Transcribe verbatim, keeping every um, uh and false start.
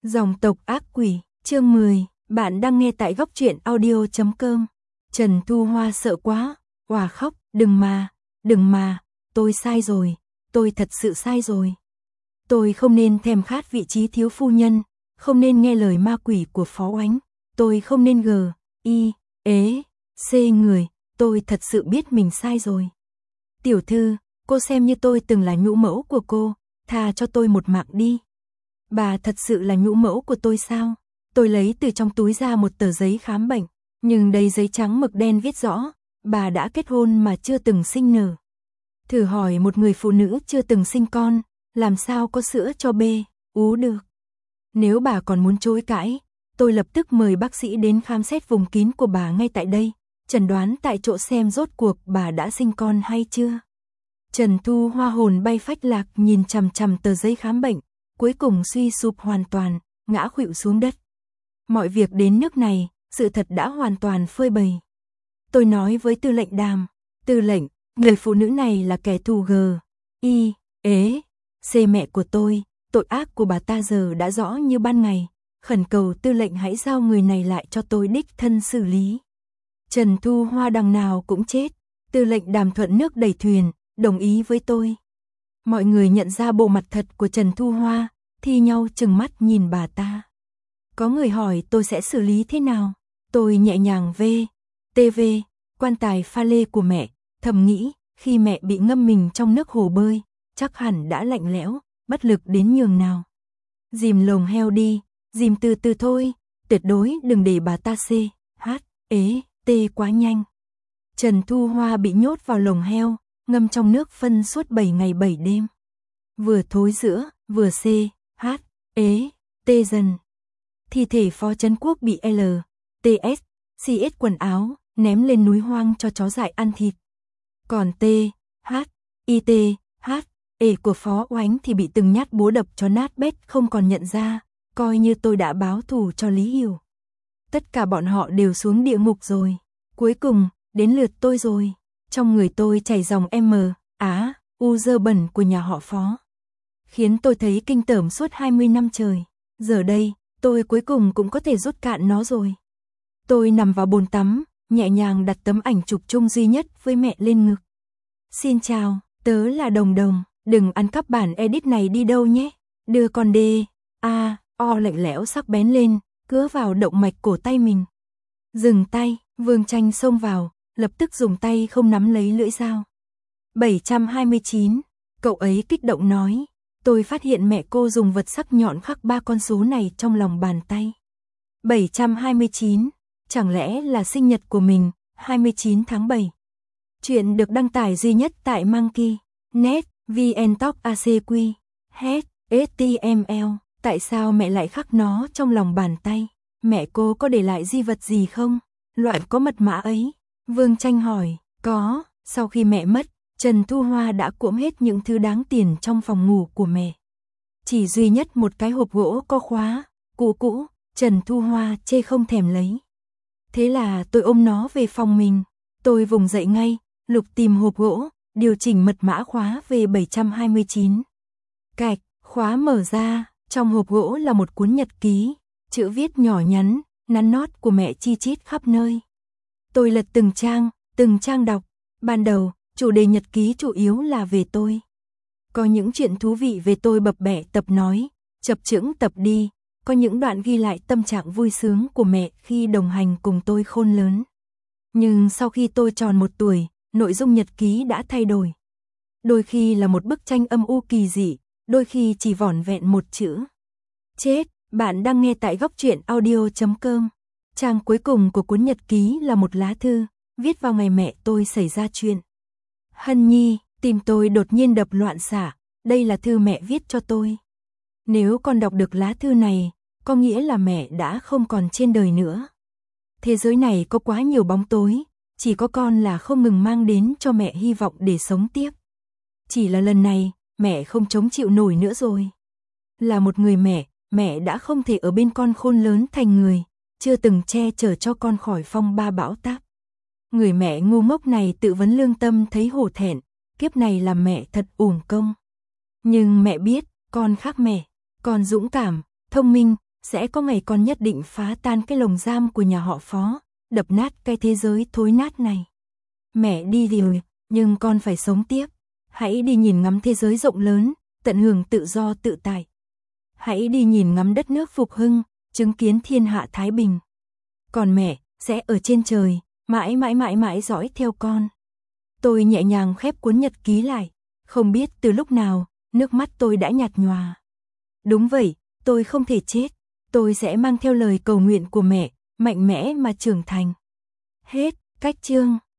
Dòng tộc ác quỷ, chương mười, bạn đang nghe tại góc truyện audio chấm com. Trần Thu Hoa sợ quá, òa khóc, đừng mà, đừng mà, tôi sai rồi, tôi thật sự sai rồi. Tôi không nên thèm khát vị trí thiếu phu nhân, không nên nghe lời ma quỷ của Phó Oánh, tôi không nên gờ, y, ế, xê người, tôi thật sự biết mình sai rồi. Tiểu thư, cô xem như tôi từng là nhũ mẫu của cô, tha cho tôi một mạng đi. Bà thật sự là nhũ mẫu của tôi sao? Tôi lấy từ trong túi ra một tờ giấy khám bệnh, nhưng đầy giấy trắng mực đen viết rõ, bà đã kết hôn mà chưa từng sinh nở. Thử hỏi một người phụ nữ chưa từng sinh con, làm sao có sữa cho bê, ú được. Nếu bà còn muốn chối cãi, tôi lập tức mời bác sĩ đến khám xét vùng kín của bà ngay tại đây, chẩn đoán tại chỗ xem rốt cuộc bà đã sinh con hay chưa. Trần Thu Hoa hồn bay phách lạc nhìn chằm chằm tờ giấy khám bệnh, cuối cùng suy sụp hoàn toàn, ngã khuỵu xuống đất. Mọi việc đến nước này, sự thật đã hoàn toàn phơi bày. Tôi nói với tư lệnh Đàm, tư lệnh, người phụ nữ này là kẻ thù gờ, y, ế, xê mẹ của tôi, tội ác của bà ta giờ đã rõ như ban ngày, khẩn cầu tư lệnh hãy giao người này lại cho tôi đích thân xử lý. Trần Thu Hoa đằng nào cũng chết, tư lệnh Đàm thuận nước đẩy thuyền, đồng ý với tôi. Mọi người nhận ra bộ mặt thật của Trần Thu Hoa, thi nhau chừng mắt nhìn bà ta. Có người hỏi tôi sẽ xử lý thế nào, tôi nhẹ nhàng vê, tê vê, quan tài pha lê của mẹ, thầm nghĩ, khi mẹ bị ngâm mình trong nước hồ bơi, chắc hẳn đã lạnh lẽo, bất lực đến nhường nào. Dìm lồng heo đi, dìm từ từ thôi, tuyệt đối đừng để bà ta xê, hát, ế, tê quá nhanh. Trần Thu Hoa bị nhốt vào lồng heo, ngâm trong nước phân suốt bảy ngày bảy đêm. Vừa thối rữa, vừa xê, hát, ế, tê dần. Thi thể Phó Trấn Quốc bị L, T S, C S quần áo, ném lên núi hoang cho chó dại ăn thịt. Còn T, H, I T, H, E của Phó Oánh thì bị từng nhát búa đập cho nát bét không còn nhận ra, coi như tôi đã báo thù cho Lý Hiểu. Tất cả bọn họ đều xuống địa ngục rồi. Cuối cùng, đến lượt tôi rồi. Trong người tôi chảy dòng M, Á, U dơ bẩn của nhà họ Phó. Khiến tôi thấy kinh tởm suốt hai mươi năm trời. Giờ đây, tôi cuối cùng cũng có thể rút cạn nó rồi. Tôi nằm vào bồn tắm, nhẹ nhàng đặt tấm ảnh chụp chung duy nhất với mẹ lên ngực. Xin chào, tớ là Đồng Đồng, đừng ăn cắp bản edit này đi đâu nhé. Đưa con đê, a, o lạnh lẽo sắc bén lên, cứa vào động mạch cổ tay mình. Dừng tay, Vương Tranh xông vào, lập tức dùng tay không nắm lấy lưỡi dao. bảy trăm hai mươi chín, cậu ấy kích động nói, tôi phát hiện mẹ cô dùng vật sắc nhọn khắc ba con số này trong lòng bàn tay. bảy trăm hai mươi chín, chẳng lẽ là sinh nhật của mình, hai mươi chín tháng bảy. Chuyện được đăng tải duy nhất tại Monkey, net, vn talk aqq, het, ếch ti em eo. Tại sao mẹ lại khắc nó trong lòng bàn tay? Mẹ cô có để lại di vật gì không? Loại có mật mã ấy? Vương Tranh hỏi, có, sau khi mẹ mất, Trần Thu Hoa đã cuỗm hết những thứ đáng tiền trong phòng ngủ của mẹ. Chỉ duy nhất một cái hộp gỗ có khóa, cũ cũ, Trần Thu Hoa chê không thèm lấy. Thế là tôi ôm nó về phòng mình, tôi vùng dậy ngay, lục tìm hộp gỗ, điều chỉnh mật mã khóa về bảy trăm hai mươi chín. Cạch, khóa mở ra, trong hộp gỗ là một cuốn nhật ký, chữ viết nhỏ nhắn, nắn nót của mẹ chi chít khắp nơi. Tôi lật từng trang, từng trang đọc, ban đầu, chủ đề nhật ký chủ yếu là về tôi. Có những chuyện thú vị về tôi bập bẹ tập nói, chập chững tập đi, có những đoạn ghi lại tâm trạng vui sướng của mẹ khi đồng hành cùng tôi khôn lớn. Nhưng sau khi tôi tròn một tuổi, nội dung nhật ký đã thay đổi. Đôi khi là một bức tranh âm u kỳ dị, đôi khi chỉ vỏn vẹn một chữ. Chết, bạn đang nghe tại góc truyện audio chấm com. Trang cuối cùng của cuốn nhật ký là một lá thư, viết vào ngày mẹ tôi xảy ra chuyện. Hân Nhi, tim tôi đột nhiên đập loạn xạ, đây là thư mẹ viết cho tôi. Nếu con đọc được lá thư này, có nghĩa là mẹ đã không còn trên đời nữa. Thế giới này có quá nhiều bóng tối, chỉ có con là không ngừng mang đến cho mẹ hy vọng để sống tiếp. Chỉ là lần này, mẹ không chống chịu nổi nữa rồi. Là một người mẹ, mẹ đã không thể ở bên con khôn lớn thành người, chưa từng che chở cho con khỏi phong ba bão táp. Người mẹ ngu ngốc này tự vấn lương tâm thấy hổ thẹn, kiếp này làm mẹ thật uổng công. Nhưng mẹ biết, con khác mẹ, con dũng cảm, thông minh, sẽ có ngày con nhất định phá tan cái lồng giam của nhà họ Phó, đập nát cái thế giới thối nát này. Mẹ đi rồi, nhưng con phải sống tiếp. Hãy đi nhìn ngắm thế giới rộng lớn, tận hưởng tự do tự tại. Hãy đi nhìn ngắm đất nước phục hưng, chứng kiến thiên hạ thái bình. Còn mẹ, sẽ ở trên trời, mãi mãi mãi mãi dõi theo con. Tôi nhẹ nhàng khép cuốn nhật ký lại, không biết từ lúc nào, nước mắt tôi đã nhạt nhòa. Đúng vậy, tôi không thể chết, tôi sẽ mang theo lời cầu nguyện của mẹ, mạnh mẽ mà trưởng thành. Hết, cách chương.